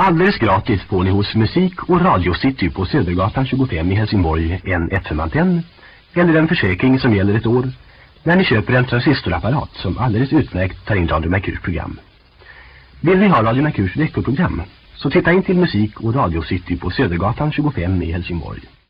Alldeles gratis får ni hos Musik- och Radio-City på Södergatan 25 i Helsingborg en FM-antenn eller en försäkring som gäller ett år när ni köper en transistorapparat som alldeles utmärkt tar in Radio Mercurs program. Vill ni ha Radio Mercurs veckoprogram så titta in till Musik- och Radio-City på Södergatan 25 i Helsingborg.